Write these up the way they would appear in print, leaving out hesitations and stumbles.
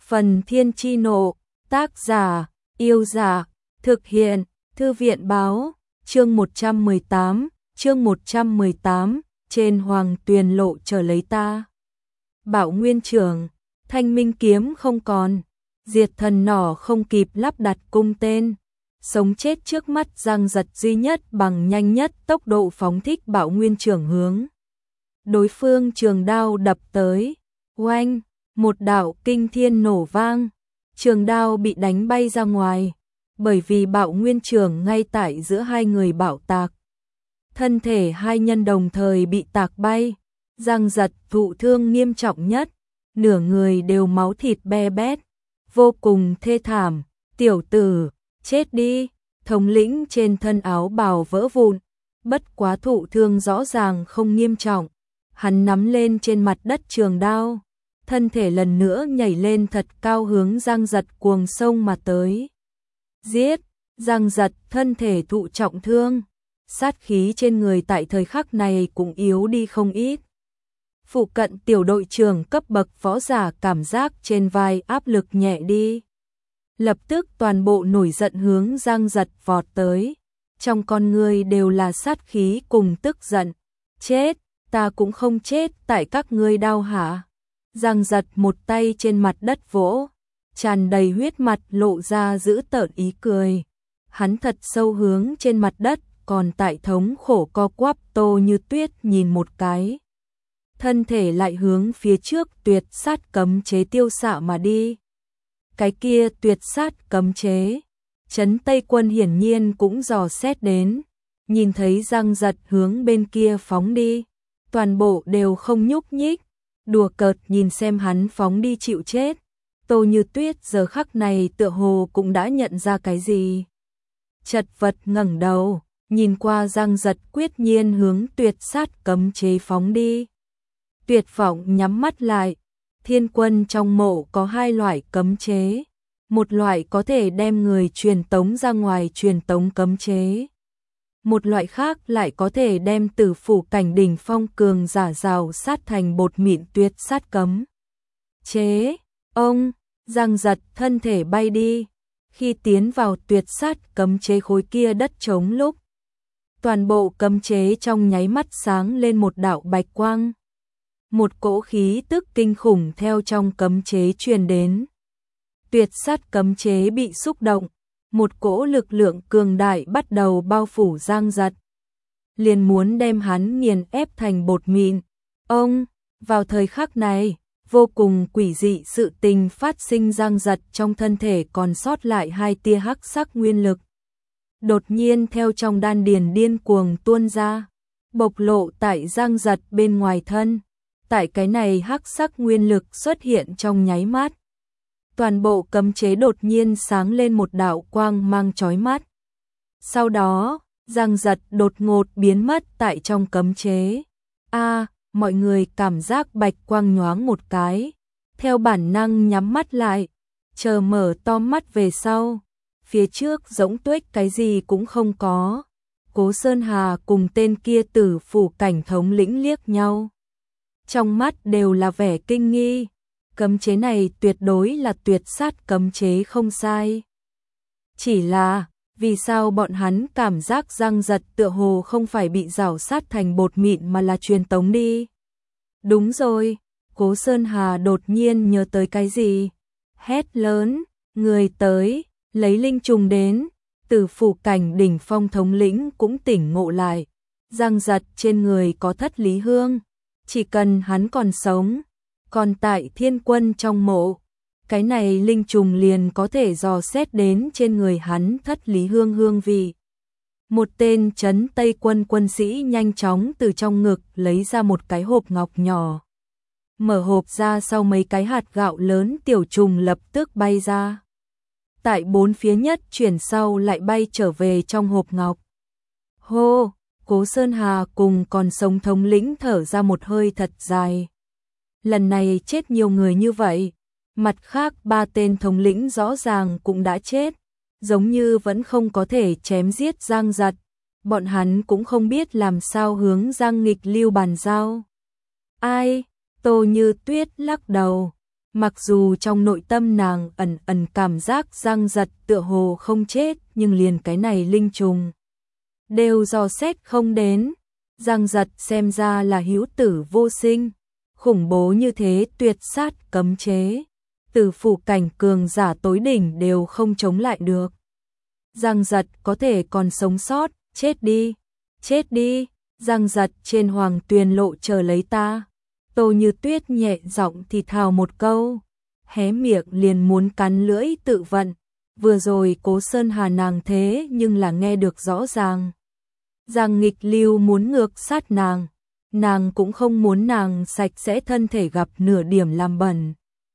Phần Thiên Chi Nộ, tác giả, Yêu Dạ, thực hiện, Thư viện Báo, chương 118, trên Hoàng Tuyền Lộ chờ lấy ta. Bảo Nguyên Trưởng, Thanh Minh kiếm không còn, diệt thần nỏ không kịp lắp đặt cung tên. Sống chết trước mắt Giang Giật duy nhất bằng nhanh nhất tốc độ phóng thích Bảo Nguyên Trưởng hướng đối phương trường đao đập tới. Oanh, một đạo kinh thiên nổ vang, trường đao bị đánh bay ra ngoài, bởi vì Bảo Nguyên Trưởng ngay tại giữa hai người bảo tạc. Thân thể hai nhân đồng thời bị tạc bay, Giang Giật thụ thương nghiêm trọng nhất, nửa người đều máu thịt be bét, vô cùng thê thảm. Tiểu tử, chết đi, thống lĩnh trên thân áo bào vỡ vụn, bất quá thụ thương rõ ràng không nghiêm trọng. Hắn nắm lên trên mặt đất trường đao, thân thể lần nữa nhảy lên thật cao hướng Giang Giật cuồng xông mà tới. Giết, Giang Giật thân thể thụ trọng thương, sát khí trên người tại thời khắc này cũng yếu đi không ít. Phụ cận tiểu đội trưởng cấp bậc võ giả cảm giác trên vai áp lực nhẹ đi. Lập tức toàn bộ nổi giận hướng Giang Giật vọt tới, trong con người đều là sát khí cùng tức giận. Chết, ta cũng không chết tại các ngươi đau hả? Giang Giật một tay trên mặt đất vỗ, tràn đầy huyết mặt lộ ra dữ tợn ý cười. Hắn thật sâu hướng trên mặt đất, còn tại thống khổ co quắp Tô Như Tuyết nhìn một cái. Thân thể lại hướng phía trước tuyệt sát cấm chế tiêu xạ mà đi. Cái kia tuyệt sát cấm chế, Trấn Tây Quân hiển nhiên cũng dò xét đến, nhìn thấy Giang Giật hướng bên kia phóng đi, toàn bộ đều không nhúc nhích, đùa cợt nhìn xem hắn phóng đi chịu chết. Tô Như Tuyết giờ khắc này tựa hồ cũng đã nhận ra cái gì. Chật vật ngẩng đầu, nhìn qua Giang Giật quyết nhiên hướng tuyệt sát cấm chế phóng đi. Tuyệt vọng nhắm mắt lại. Thiên Quân trong mộ có hai loại cấm chế, một loại có thể đem người truyền tống ra ngoài truyền tống cấm chế, một loại khác lại có thể đem Tử Phủ cảnh đỉnh phong cường giả rào sát thành bột mịn tuyệt sát cấm chế. Ông, Giang Giật thân thể bay đi, khi tiến vào tuyệt sát cấm chế khối kia đất trống lúc, toàn bộ cấm chế trong nháy mắt sáng lên một đạo bạch quang. Một cỗ khí tức kinh khủng theo trong cấm chế truyền đến. Tuyệt sát cấm chế bị xúc động, một cỗ lực lượng cường đại bắt đầu bao phủ Giang Giật, liền muốn đem hắn nghiền ép thành bột mịn. Ông, vào thời khắc này, vô cùng quỷ dị sự tình phát sinh. Giang Giật trong thân thể còn sót lại hai tia hắc sắc nguyên lực, đột nhiên theo trong đan điền điên cuồng tuôn ra, bộc lộ tại Giang Giật bên ngoài thân. Tại cái này hắc sắc nguyên lực xuất hiện trong nháy mắt, toàn bộ cấm chế đột nhiên sáng lên một đạo quang mang chói mắt. Sau đó, Giang Giật đột ngột biến mất tại trong cấm chế. Mọi người cảm giác bạch quang nhoáng một cái, theo bản năng nhắm mắt lại, chờ mở to mắt về sau. Phía trước giống tuếch cái gì cũng không có. Cố Sơn Hà cùng tên kia Tử Phủ cảnh thống lĩnh liếc nhau, trong mắt đều là vẻ kinh nghi. Cấm chế này tuyệt đối là tuyệt sát cấm chế không sai. Chỉ là, vì sao bọn hắn cảm giác Giang Giật tựa hồ không phải bị rào sát thành bột mịn mà là truyền tống đi? Đúng rồi, Cố Sơn Hà đột nhiên nhớ tới cái gì. Hét lớn, người tới, lấy linh trùng đến. Tử Phủ cảnh đỉnh phong thống lĩnh cũng tỉnh ngộ lại. Giang Giật trên người có thất lý hương. Chỉ cần hắn còn sống, còn tại Thiên Quân trong mộ, cái này linh trùng liền có thể dò xét đến trên người hắn thất lý hương hương vị. Một tên Trấn Tây Quân quân sĩ nhanh chóng từ trong ngực lấy ra một cái hộp ngọc nhỏ. Mở hộp ra sau mấy cái hạt gạo lớn tiểu trùng lập tức bay ra. Tại bốn phía nhất chuyển sau lại bay trở về trong hộp ngọc. Hô! Cố Sơn Hà cùng còn sống thống lĩnh thở ra một hơi thật dài. Lần này chết nhiều người như vậy, mặt khác ba tên thống lĩnh rõ ràng cũng đã chết, giống như vẫn không có thể chém giết Giang Giật. Bọn hắn cũng không biết làm sao hướng Giang Nghịch Lưu bàn giao. Ai? Tô Như Tuyết lắc đầu. Mặc dù trong nội tâm nàng ẩn ẩn cảm giác Giang Giật tựa hồ không chết, nhưng liền cái này linh trùng đều dò xét không đến. Giang Giật xem ra là hữu tử vô sinh, khủng bố như thế tuyệt sát cấm chế, từ phủ cảnh cường giả tối đỉnh đều không chống lại được. Giang Giật có thể còn sống sót, chết đi, chết đi, Giang Giật trên Hoàng Tuyền Lộ chờ lấy ta. Tô Như Tuyết nhẹ giọng thì thào một câu, hé miệng liền muốn cắn lưỡi tự vận. Vừa rồi Cố Sơn Hà nàng thế nhưng là nghe được rõ ràng. Giang Nghịch Lưu muốn ngược sát nàng cũng không muốn nàng sạch sẽ thân thể gặp nửa điểm làm bẩn.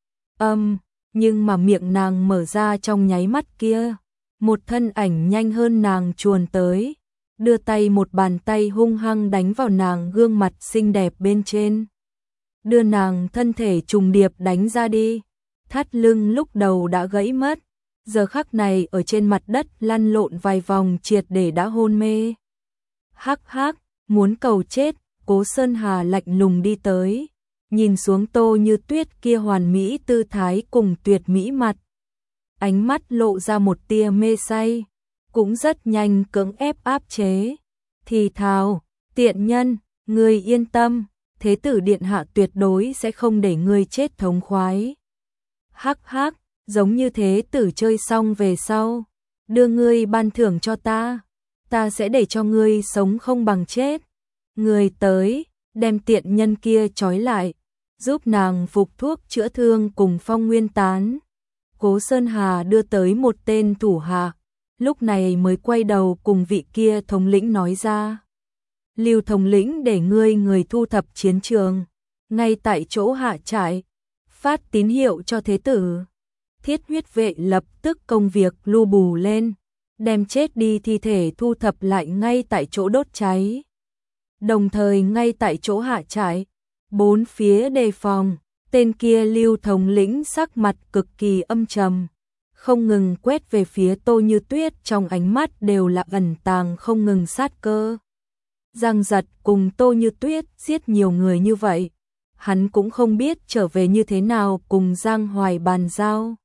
Nhưng mà miệng nàng mở ra trong nháy mắt kia, một thân ảnh nhanh hơn nàng chuồn tới, đưa tay một bàn tay hung hăng đánh vào nàng gương mặt xinh đẹp bên trên, đưa nàng thân thể trùng điệp đánh ra đi. Thắt lưng lúc đầu đã gãy mất, giờ khắc này ở trên mặt đất lăn lộn vài vòng triệt để đã hôn mê. Hắc hắc, muốn cầu chết, Cố Sơn Hà lạnh lùng đi tới, nhìn xuống Tô Như Tuyết kia hoàn mỹ tư thái cùng tuyệt mỹ mặt. Ánh mắt lộ ra một tia mê say, cũng rất nhanh cưỡng ép áp chế. Thì thào, tiện nhân, ngươi yên tâm, Thế tử điện hạ tuyệt đối sẽ không để ngươi chết thống khoái. Hắc hắc, giống như thế tử chơi xong về sau, đưa ngươi ban thưởng cho ta sẽ để cho ngươi sống không bằng chết. Người tới, đem tiện nhân kia trói lại, giúp nàng phục thuốc chữa thương cùng phong nguyên tán. Cố Sơn Hà đưa tới một tên thủ hạ, lúc này mới quay đầu cùng vị kia thống lĩnh nói ra. Lưu thống lĩnh để người thu thập chiến trường, ngay tại chỗ hạ trại, phát tín hiệu cho thế tử. Thiết huyết vệ lập tức công việc lu bù lên, đem chết đi thi thể thu thập lại ngay tại chỗ đốt cháy. Đồng thời ngay tại chỗ hạ trại, bốn phía đề phòng, tên kia Lưu thống lĩnh sắc mặt cực kỳ âm trầm, không ngừng quét về phía Tô Như Tuyết, trong ánh mắt đều là ẩn tàng không ngừng sát cơ. Giang Giật cùng Tô Như Tuyết giết nhiều người như vậy, hắn cũng không biết trở về như thế nào cùng Giang Hoài bàn giao.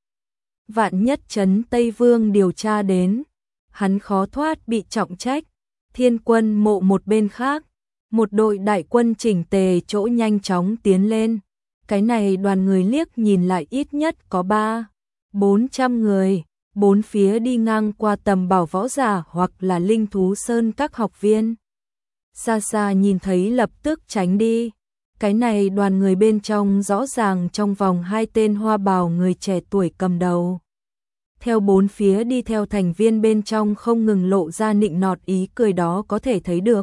Vạn nhất Trấn Tây Vương điều tra đến, hắn khó thoát bị trọng trách. Thiên Quân Mộ một bên khác, một đội đại quân chỉnh tề chỗ nhanh chóng tiến lên. Cái này đoàn người liếc nhìn lại ít nhất có 300-400 người, bốn phía đi ngang qua tầm bảo võ giả hoặc là linh thú sơn các học viên. Xa xa nhìn thấy lập tức tránh đi. Cái này đoàn người bên trong rõ ràng trong vòng 2 tên hoa bào người trẻ tuổi cầm đầu. Theo bốn phía đi theo thành viên bên trong không ngừng lộ ra nịnh nọt ý cười đó có thể thấy được.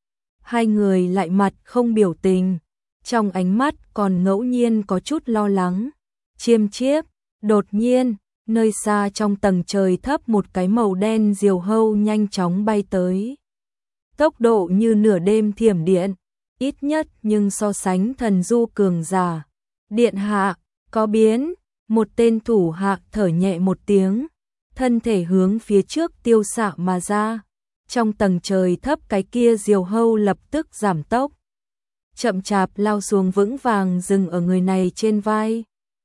Hai người lại mặt không biểu tình, trong ánh mắt còn ngẫu nhiên có chút lo lắng. Chiêm chiếp, đột nhiên, nơi xa trong tầng trời thấp một cái màu đen diều hâu nhanh chóng bay tới. Tốc độ như nửa đêm thiểm điện, ít nhất nhưng so sánh thần du cường giả. Điện hạ, có biến, một tên thủ hạ thở nhẹ một tiếng, thân thể hướng phía trước tiêu xạ mà ra. Trong tầng trời thấp cái kia diều hâu lập tức giảm tốc, chậm chạp lao xuống vững vàng dừng ở người này trên vai.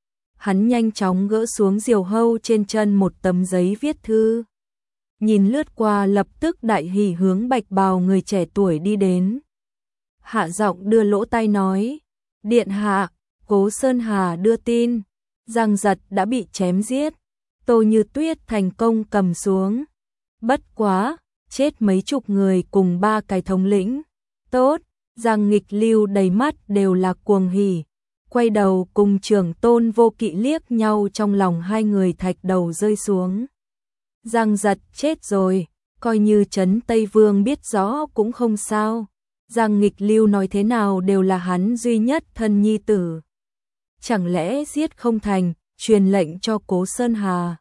Hắn nhanh chóng gỡ xuống diều hâu trên chân một tấm giấy viết thư. Nhìn lướt qua lập tức đại hỉ hướng bạch bào người trẻ tuổi đi đến. Hạ giọng đưa lỗ tai nói, điện hạ, Cố Sơn Hà đưa tin, Giang Giật đã bị chém giết, Tô Như Tuyết thành công cầm xuống. Bất quá, chết mấy chục người cùng 3 cái thống lĩnh. Tốt, Giang Nghịch Lưu đầy mắt đều là cuồng hỉ, quay đầu cùng trưởng Tôn Vô Kỵ liếc nhau, trong lòng hai người thạch đầu rơi xuống. Giang Giật chết rồi, coi như Trấn Tây Vương biết rõ cũng không sao. Giang Nghịch Lưu nói thế nào đều là hắn duy nhất thân nhi tử. Chẳng lẽ giết không thành, truyền lệnh cho Cố Sơn Hà,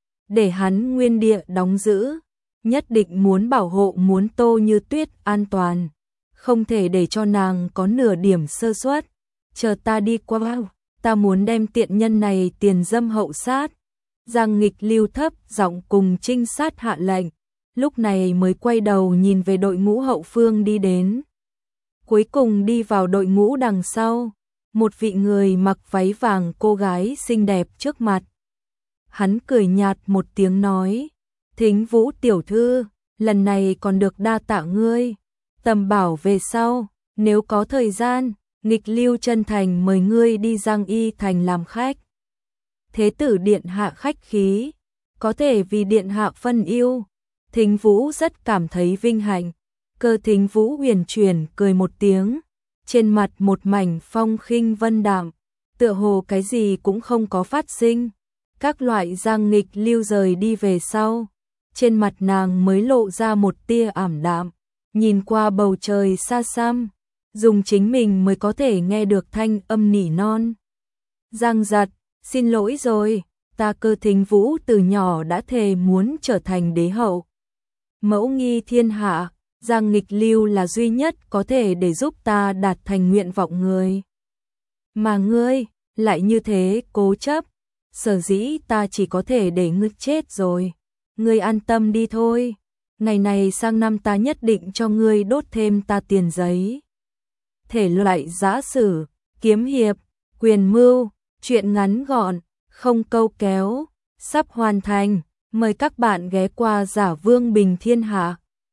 để hắn nguyên địa đóng giữ, nhất định muốn bảo hộ muốn Tô Như Tuyết an toàn, không thể để cho nàng có nửa điểm sơ suất. Chờ ta đi qua, ta muốn đem tiện nhân này tiền dâm hậu sát. Giang Nghịch Lưu thấp giọng cùng trinh sát hạ lệnh, lúc này mới quay đầu nhìn về đội ngũ hậu phương đi đến. Cuối cùng đi vào đội ngũ đằng sau, một vị người mặc váy vàng cô gái xinh đẹp trước mặt. Hắn cười nhạt một tiếng nói, Thính Vũ tiểu thư, lần này còn được đa tạ ngươi, tầm bảo về sau, nếu có thời gian, nghịch lưu chân thành mời ngươi đi Giang Y thành làm khách. Thế tử điện hạ khách khí, có thể vì điện hạ phân yêu. Thính Vũ rất cảm thấy vinh hạnh. Cơ Thính Vũ huyền chuyển cười một tiếng, trên mặt một mảnh phong khinh vân đạm, tựa hồ cái gì cũng không có phát sinh. Các loại Giang nghịch lưu rời đi về sau, trên mặt nàng mới lộ ra một tia ảm đạm, nhìn qua bầu trời xa xăm, dùng chính mình mới có thể nghe được thanh âm nỉ non. Giang giật, xin lỗi rồi, ta Cơ Thính Vũ từ nhỏ đã thề muốn trở thành đế hậu. Mẫu nghi thiên hạ, Giang nghịch lưu là duy nhất có thể để giúp ta đạt thành nguyện vọng người. Mà ngươi, lại như thế cố chấp, sở dĩ ta chỉ có thể để ngươi chết rồi. Ngươi an tâm đi thôi, ngày này sang năm ta nhất định cho ngươi đốt thêm ta tiền giấy. Thể loại giã sử, kiếm hiệp, quyền mưu, truyện ngắn gọn, không câu kéo, sắp hoàn thành. Mời các bạn ghé qua Giả Vương Bình Thiên Hạ.